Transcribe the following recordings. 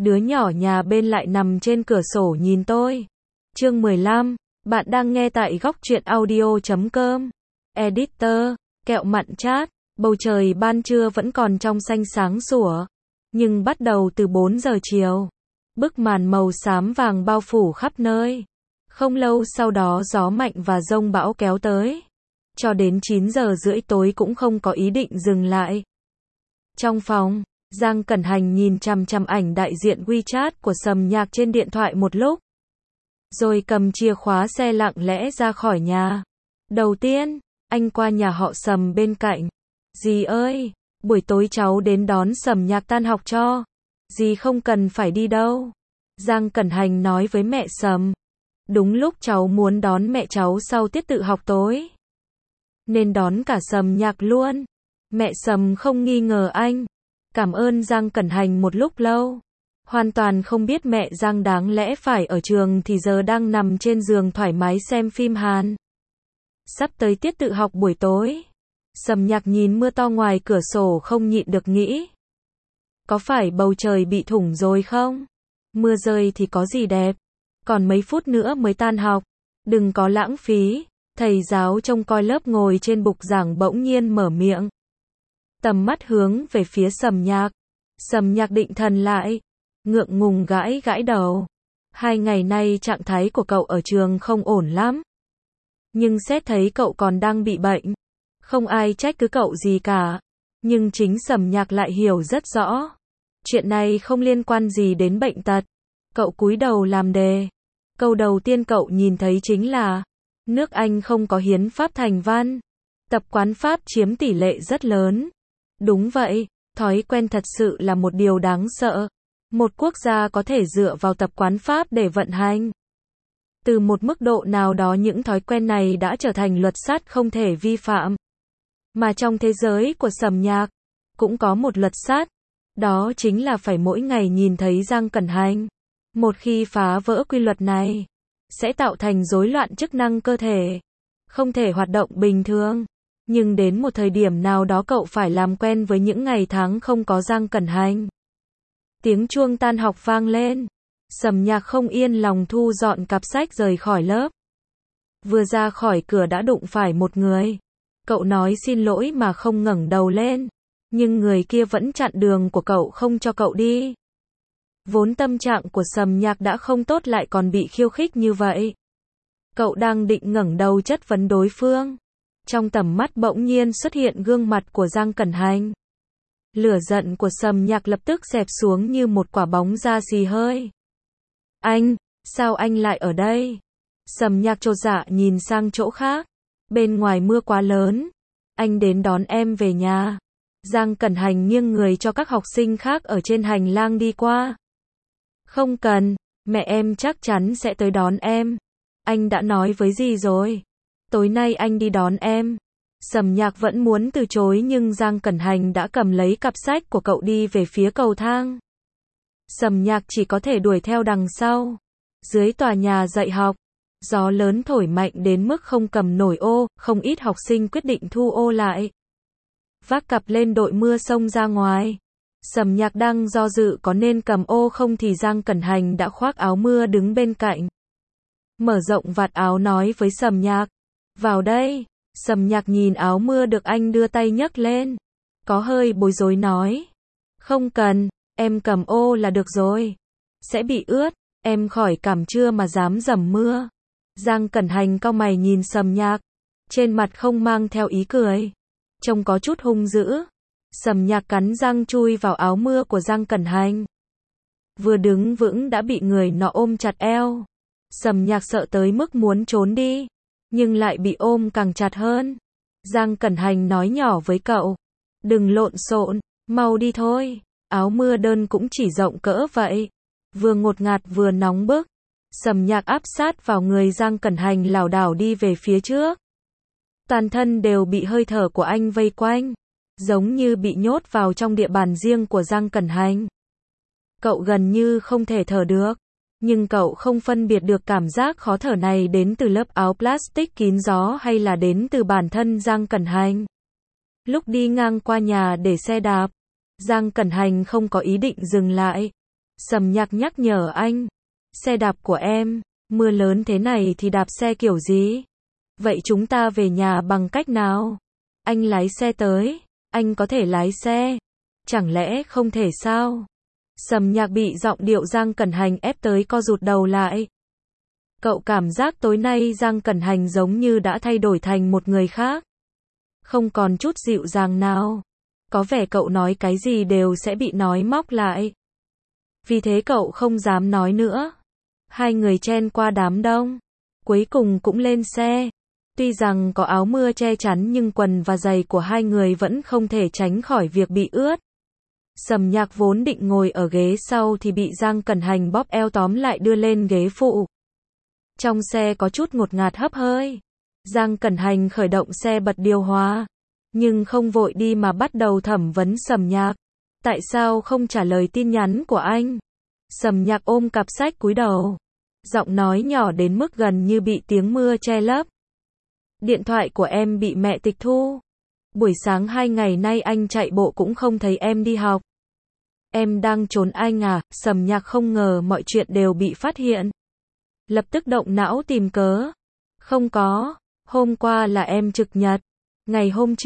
Đứa nhỏ nhà bên lại nằm trên cửa sổ nhìn tôi. Chương 15, bạn đang nghe tại góc truyện audio.com. Editor, kẹo mặn chát, bầu trời ban trưa vẫn còn trong xanh sáng sủa. Nhưng bắt đầu từ 4 giờ chiều, bức màn màu xám vàng bao phủ khắp nơi. Không lâu sau đó gió mạnh và dông bão kéo tới. Cho đến 9 giờ rưỡi tối cũng không có ý định dừng lại. Trong phòng, Giang Cẩn Hành nhìn chằm chằm ảnh đại diện WeChat của Sầm Nhạc trên điện thoại một lúc. Rồi cầm chìa khóa xe lặng lẽ ra khỏi nhà. Đầu tiên, anh qua nhà họ Sầm bên cạnh. Dì ơi, buổi tối cháu đến đón Sầm Nhạc tan học cho. Dì không cần phải đi đâu. Giang Cẩn Hành nói với mẹ Sầm. Đúng lúc cháu muốn đón mẹ cháu sau tiết tự học tối. Nên đón cả Sầm Nhạc luôn. Mẹ Sầm không nghi ngờ anh. Cảm ơn Giang Cẩn Hành một lúc lâu. Hoàn toàn không biết mẹ Giang đáng lẽ phải ở trường thì giờ đang nằm trên giường thoải mái xem phim Hàn. Sắp tới tiết tự học buổi tối. Sầm Nhạc nhìn mưa to ngoài cửa sổ không nhịn được nghĩ. Có phải bầu trời bị thủng rồi không? Mưa rơi thì có gì đẹp. Còn mấy phút nữa mới tan học. Đừng có lãng phí. Thầy giáo trông coi lớp ngồi trên bục giảng bỗng nhiên mở miệng. Tầm mắt hướng về phía Sầm Nhạc. Sầm Nhạc định thần lại. Ngượng ngùng gãi gãi đầu. 2 ngày nay trạng thái của cậu ở trường không ổn lắm. Nhưng xét thấy cậu còn đang bị bệnh. Không ai trách cứ cậu gì cả. Nhưng chính Sầm Nhạc lại hiểu rất rõ. Chuyện này không liên quan gì đến bệnh tật. Cậu cúi đầu làm đề. Câu đầu tiên cậu nhìn thấy chính là nước Anh không có hiến pháp thành văn. Tập quán Pháp chiếm tỷ lệ rất lớn. Đúng vậy, thói quen thật sự là một điều đáng sợ. Một quốc gia có thể dựa vào tập quán Pháp để vận hành. Từ một mức độ nào đó những thói quen này đã trở thành luật sắt không thể vi phạm. Mà trong thế giới của Sầm Nhạc, cũng có một luật sắt. Đó chính là phải mỗi ngày nhìn thấy Giang Cẩn Hành. Một khi phá vỡ quy luật này, sẽ tạo thành rối loạn chức năng cơ thể. Không thể hoạt động bình thường. Nhưng đến một thời điểm nào đó cậu phải làm quen với những ngày tháng không có Giang Cẩn Hành. Tiếng chuông tan học vang lên. Sầm Nhạc không yên lòng thu dọn cặp sách rời khỏi lớp. Vừa ra khỏi cửa đã đụng phải một người. Cậu nói xin lỗi mà không ngẩng đầu lên. Nhưng người kia vẫn chặn đường của cậu không cho cậu đi. Vốn tâm trạng của Sầm Nhạc đã không tốt lại còn bị khiêu khích như vậy. Cậu đang định ngẩng đầu chất vấn đối phương. Trong tầm mắt bỗng nhiên xuất hiện gương mặt của Giang Cẩn Hành. Lửa giận của Sầm Nhạc lập tức xẹp xuống như một quả bóng ra xì hơi. Anh, sao anh lại ở đây? Sầm Nhạc chột dạ nhìn sang chỗ khác. Bên ngoài mưa quá lớn. Anh đến đón em về nhà. Giang Cẩn Hành nghiêng người cho các học sinh khác ở trên hành lang đi qua. Không cần, mẹ em chắc chắn sẽ tới đón em. Anh đã nói với dì rồi. Tối nay anh đi đón em. Sầm Nhạc vẫn muốn từ chối nhưng Giang Cẩn Hành đã cầm lấy cặp sách của cậu đi về phía cầu thang. Sầm Nhạc chỉ có thể đuổi theo đằng sau. Dưới tòa nhà dạy học, gió lớn thổi mạnh đến mức không cầm nổi ô, không ít học sinh quyết định thu ô lại. Vác cặp lên đội mưa xông ra ngoài. Sầm Nhạc đang do dự có nên cầm ô không thì Giang Cẩn Hành đã khoác áo mưa đứng bên cạnh. Mở rộng vạt áo nói với Sầm Nhạc. Vào đây. Sầm Nhạc nhìn áo mưa được anh đưa tay nhấc lên. Có hơi bối rối nói. Không cần, em cầm ô là được rồi. Sẽ bị ướt, em khỏi cảm chưa mà dám dầm mưa. Giang Cẩn Hành cau mày nhìn Sầm Nhạc. Trên mặt không mang theo ý cười. Trông có chút hung dữ. Sầm Nhạc cắn răng chui vào áo mưa của Giang Cẩn Hành. Vừa đứng vững đã bị người nọ ôm chặt eo. Sầm Nhạc sợ tới mức muốn trốn đi. Nhưng lại bị ôm càng chặt hơn. Giang Cẩn Hành nói nhỏ với cậu. Đừng lộn xộn, mau đi thôi. Áo mưa đơn cũng chỉ rộng cỡ vậy. Vừa ngột ngạt vừa nóng bức. Sầm Nhạc áp sát vào người Giang Cẩn Hành lảo đảo đi về phía trước. Toàn thân đều bị hơi thở của anh vây quanh. Giống như bị nhốt vào trong địa bàn riêng của Giang Cẩn Hành. Cậu gần như không thể thở được. Nhưng cậu không phân biệt được cảm giác khó thở này đến từ lớp áo plastic kín gió hay là đến từ bản thân Giang Cẩn Hành. Lúc đi ngang qua nhà để xe đạp, Giang Cẩn Hành không có ý định dừng lại. Sầm Nhạc nhắc nhở anh. Xe đạp của em, mưa lớn thế này thì đạp xe kiểu gì? Vậy chúng ta về nhà bằng cách nào? Anh lái xe tới, anh có thể lái xe. Chẳng lẽ không thể sao? Sầm Nhạc bị giọng điệu Giang Cẩn Hành ép tới co rụt đầu lại. Cậu cảm giác tối nay Giang Cẩn Hành giống như đã thay đổi thành một người khác. Không còn chút dịu dàng nào. Có vẻ cậu nói cái gì đều sẽ bị nói móc lại. Vì thế cậu không dám nói nữa. Hai người chen qua đám đông. Cuối cùng cũng lên xe. Tuy rằng có áo mưa che chắn nhưng quần và giày của hai người vẫn không thể tránh khỏi việc bị ướt. Sầm Nhạc vốn định ngồi ở ghế sau thì bị Giang Cẩn Hành bóp eo tóm lại đưa lên ghế phụ. Trong xe có chút ngột ngạt hấp hơi. Giang Cẩn Hành khởi động xe bật điều hòa. Nhưng không vội đi mà bắt đầu thẩm vấn Sầm Nhạc. Tại sao không trả lời tin nhắn của anh? Sầm Nhạc ôm cặp sách cúi đầu. Giọng nói nhỏ đến mức gần như bị tiếng mưa che lấp. Điện thoại của em bị mẹ tịch thu. Buổi sáng 2 ngày nay anh chạy bộ cũng không thấy em đi học. Em đang trốn anh à? Sầm Nhạc không ngờ mọi chuyện đều bị phát hiện. Lập tức động não tìm cớ. Không có, hôm qua là em trực nhật. Ngày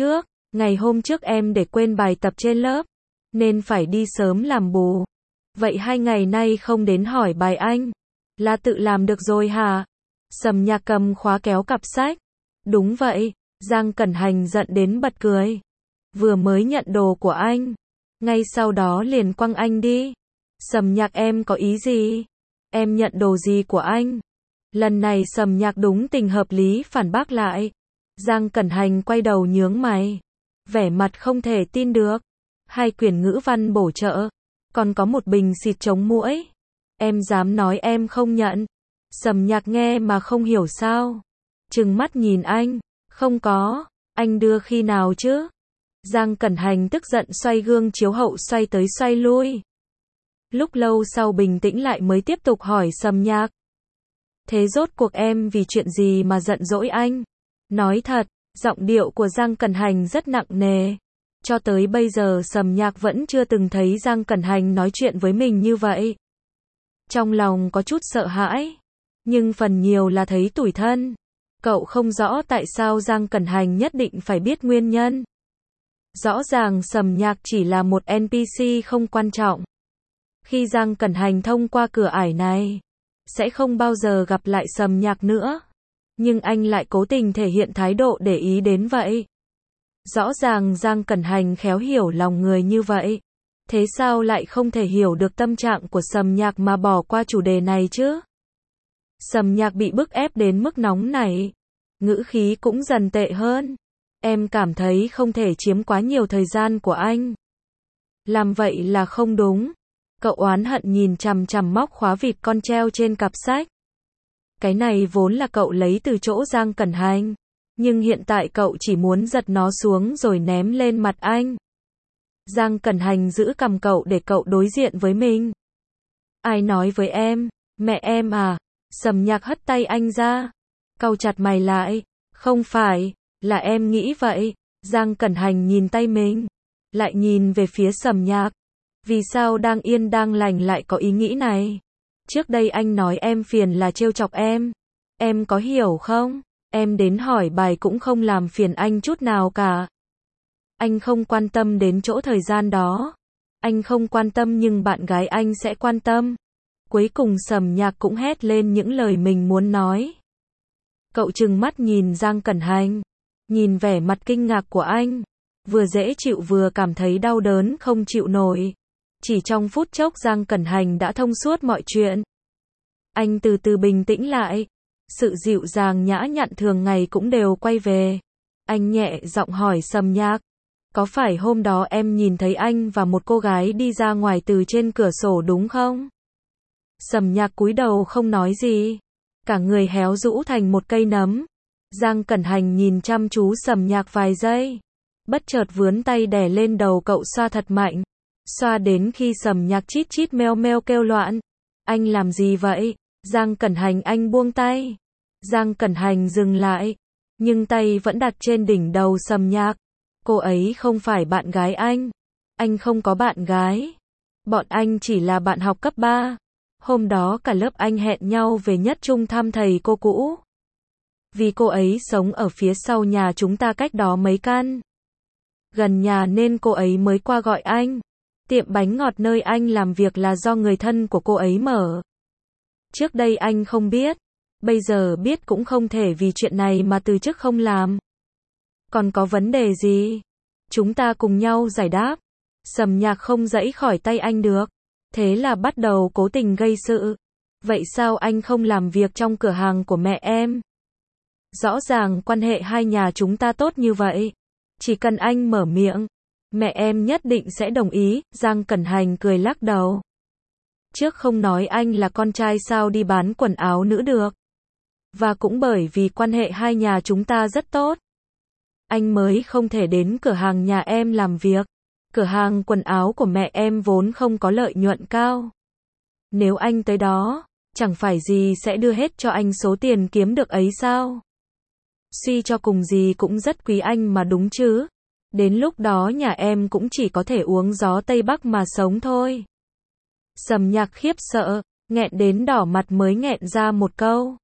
hôm trước em để quên bài tập trên lớp, nên phải đi sớm làm bù. Vậy 2 ngày nay không đến hỏi bài anh, là tự làm được rồi hả? Sầm Nhạc cầm khóa kéo cặp sách. Đúng vậy, Giang Cẩn Hành giận đến bật cười. Vừa mới nhận đồ của anh, ngay sau đó liền quăng anh đi. Sầm Nhạc em có ý gì? Em nhận đồ gì của anh? Lần này Sầm Nhạc đúng tình hợp lý phản bác lại. Giang Cẩn Hành quay đầu nhướng mày. Vẻ mặt không thể tin được. 2 quyển ngữ văn bổ trợ. Còn có một bình xịt chống muỗi. Em dám nói em không nhận. Sầm Nhạc nghe mà không hiểu sao. Trừng mắt nhìn anh. Không có. Anh đưa khi nào chứ? Giang Cẩn Hành tức giận xoay gương chiếu hậu xoay tới xoay lui. Lúc lâu sau bình tĩnh lại mới tiếp tục hỏi Sầm Nhạc. Thế rốt cuộc em vì chuyện gì mà giận dỗi anh? Nói thật, giọng điệu của Giang Cẩn Hành rất nặng nề. Cho tới bây giờ Sầm Nhạc vẫn chưa từng thấy Giang Cẩn Hành nói chuyện với mình như vậy. Trong lòng có chút sợ hãi, nhưng phần nhiều là thấy tủi thân. Cậu không rõ tại sao Giang Cẩn Hành nhất định phải biết nguyên nhân. Rõ ràng Sầm Nhạc chỉ là một NPC không quan trọng. Khi Giang Cẩn Hành thông qua cửa ải này, sẽ không bao giờ gặp lại Sầm Nhạc nữa. Nhưng anh lại cố tình thể hiện thái độ để ý đến vậy. Rõ ràng Giang Cẩn Hành khéo hiểu lòng người như vậy. Thế sao lại không thể hiểu được tâm trạng của Sầm Nhạc mà bỏ qua chủ đề này chứ? Sầm Nhạc bị bức ép đến mức nóng nảy. Ngữ khí cũng dần tệ hơn. Em cảm thấy không thể chiếm quá nhiều thời gian của anh. Làm vậy là không đúng. Cậu oán hận nhìn chằm chằm móc khóa vịt con treo trên cặp sách. Cái này vốn là cậu lấy từ chỗ Giang Cẩn Hành. Nhưng hiện tại cậu chỉ muốn giật nó xuống rồi ném lên mặt anh. Giang Cẩn Hành giữ cằm cậu để cậu đối diện với mình. Ai nói với em? Mẹ em à? Sầm Nhạc hất tay anh ra. Cau chặt mày lại. Không phải, là em nghĩ vậy. Giang Cẩn Hành nhìn tay mình. Lại nhìn về phía Sầm Nhạc. Vì sao đang yên đang lành lại có ý nghĩ này? Trước đây anh nói em phiền là trêu chọc em. Em có hiểu không? Em đến hỏi bài cũng không làm phiền anh chút nào cả. Anh không quan tâm đến chỗ thời gian đó. Anh không quan tâm nhưng bạn gái anh sẽ quan tâm. Cuối cùng Sầm Nhạc cũng hét lên những lời mình muốn nói. Cậu trừng mắt nhìn Giang Cẩn Hành. Nhìn vẻ mặt kinh ngạc của anh. Vừa dễ chịu vừa cảm thấy đau đớn không chịu nổi. Chỉ trong phút chốc Giang Cẩn Hành đã thông suốt mọi chuyện. Anh từ từ bình tĩnh lại. Sự dịu dàng nhã nhặn thường ngày cũng đều quay về. Anh nhẹ giọng hỏi Sầm Nhạc. Có phải hôm đó em nhìn thấy anh và một cô gái đi ra ngoài từ trên cửa sổ đúng không? Sầm Nhạc cúi đầu không nói gì. Cả người héo rũ thành một cây nấm. Giang Cẩn Hành nhìn chăm chú Sầm Nhạc vài giây. Bất chợt vướn tay đè lên đầu cậu xoa thật mạnh. Xoa đến khi Sầm Nhạc chít chít meo meo kêu loạn. Anh làm gì vậy? Giang Cẩn Hành anh buông tay. Giang Cẩn Hành dừng lại. Nhưng tay vẫn đặt trên đỉnh đầu Sầm Nhạc. Cô ấy không phải bạn gái anh. Anh không có bạn gái. Bọn anh chỉ là bạn học cấp 3. Hôm đó cả lớp anh hẹn nhau về nhất trung thăm thầy cô cũ. Vì cô ấy sống ở phía sau nhà chúng ta cách đó mấy căn. Gần nhà nên cô ấy mới qua gọi anh. Tiệm bánh ngọt nơi anh làm việc là do người thân của cô ấy mở. Trước đây anh không biết. Bây giờ biết cũng không thể vì chuyện này mà từ chức không làm. Còn có vấn đề gì? Chúng ta cùng nhau giải đáp. Sầm Nhạc không giãy khỏi tay anh được. Thế là bắt đầu cố tình gây sự. Vậy sao anh không làm việc trong cửa hàng của mẹ em? Rõ ràng quan hệ hai nhà chúng ta tốt như vậy. Chỉ cần anh mở miệng, mẹ em nhất định sẽ đồng ý. Giang Cẩn Hành cười lắc đầu. Trước không nói anh là con trai sao đi bán quần áo nữ được. Và cũng bởi vì quan hệ hai nhà chúng ta rất tốt, anh mới không thể đến cửa hàng nhà em làm việc. Cửa hàng quần áo của mẹ em vốn không có lợi nhuận cao. Nếu anh tới đó, chẳng phải gì sẽ đưa hết cho anh số tiền kiếm được ấy sao? Suy cho cùng gì cũng rất quý anh mà đúng chứ. Đến lúc đó nhà em cũng chỉ có thể uống gió Tây Bắc mà sống thôi. Sầm Nhạc khiếp sợ, nghẹn đến đỏ mặt mới nghẹn ra một câu.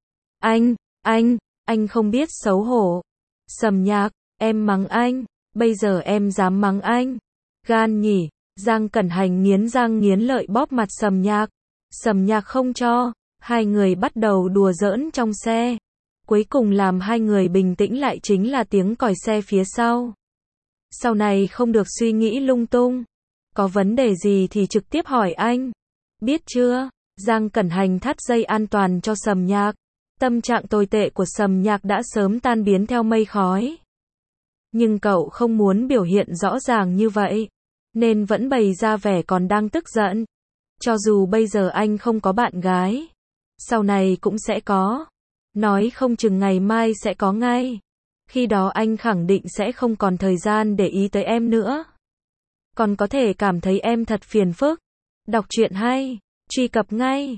Anh không biết xấu hổ. Sầm Nhạc, em mắng anh, bây giờ em dám mắng anh. Gan nhỉ. Giang Cẩn Hành nghiến răng nghiến lợi bóp mặt Sầm Nhạc. Sầm Nhạc không cho, hai người bắt đầu đùa giỡn trong xe. Cuối cùng làm hai người bình tĩnh lại chính là tiếng còi xe phía sau. Sau này không được suy nghĩ lung tung. Có vấn đề gì thì trực tiếp hỏi anh. Biết chưa? Giang Cẩn Hành thắt dây an toàn cho Sầm Nhạc. Tâm trạng tồi tệ của Sầm Nhạc đã sớm tan biến theo mây khói. Nhưng cậu không muốn biểu hiện rõ ràng như vậy, nên vẫn bày ra vẻ còn đang tức giận. Cho dù bây giờ anh không có bạn gái, sau này cũng sẽ có. Nói không chừng ngày mai sẽ có ngay. Khi đó anh khẳng định sẽ không còn thời gian để ý tới em nữa. Còn có thể cảm thấy em thật phiền phức. Đọc truyện hay, truy cập ngay.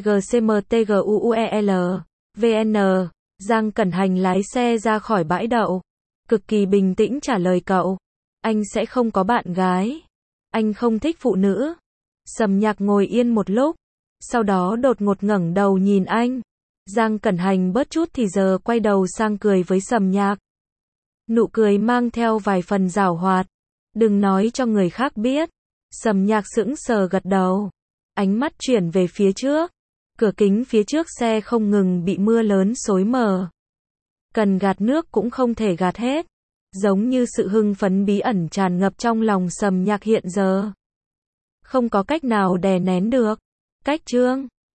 TGCMTGUUEL VN. Giang Cẩn Hành lái xe ra khỏi bãi đậu, cực kỳ bình tĩnh trả lời cậu. Anh sẽ không có bạn gái. Anh không thích phụ nữ. Sầm Nhạc ngồi yên một lúc, sau đó đột ngột ngẩng đầu nhìn anh. Giang Cẩn Hành bớt chút thì giờ quay đầu sang cười với Sầm Nhạc. Nụ cười mang theo vài phần giảo hoạt. Đừng nói cho người khác biết. Sầm Nhạc sững sờ gật đầu. Ánh mắt chuyển về phía trước. Cửa kính phía trước xe không ngừng bị mưa lớn xối mờ. Cần gạt nước cũng không thể gạt hết. Giống như sự hưng phấn bí ẩn tràn ngập trong lòng Sầm Nhạc hiện giờ. Không có cách nào đè nén được. Cách chương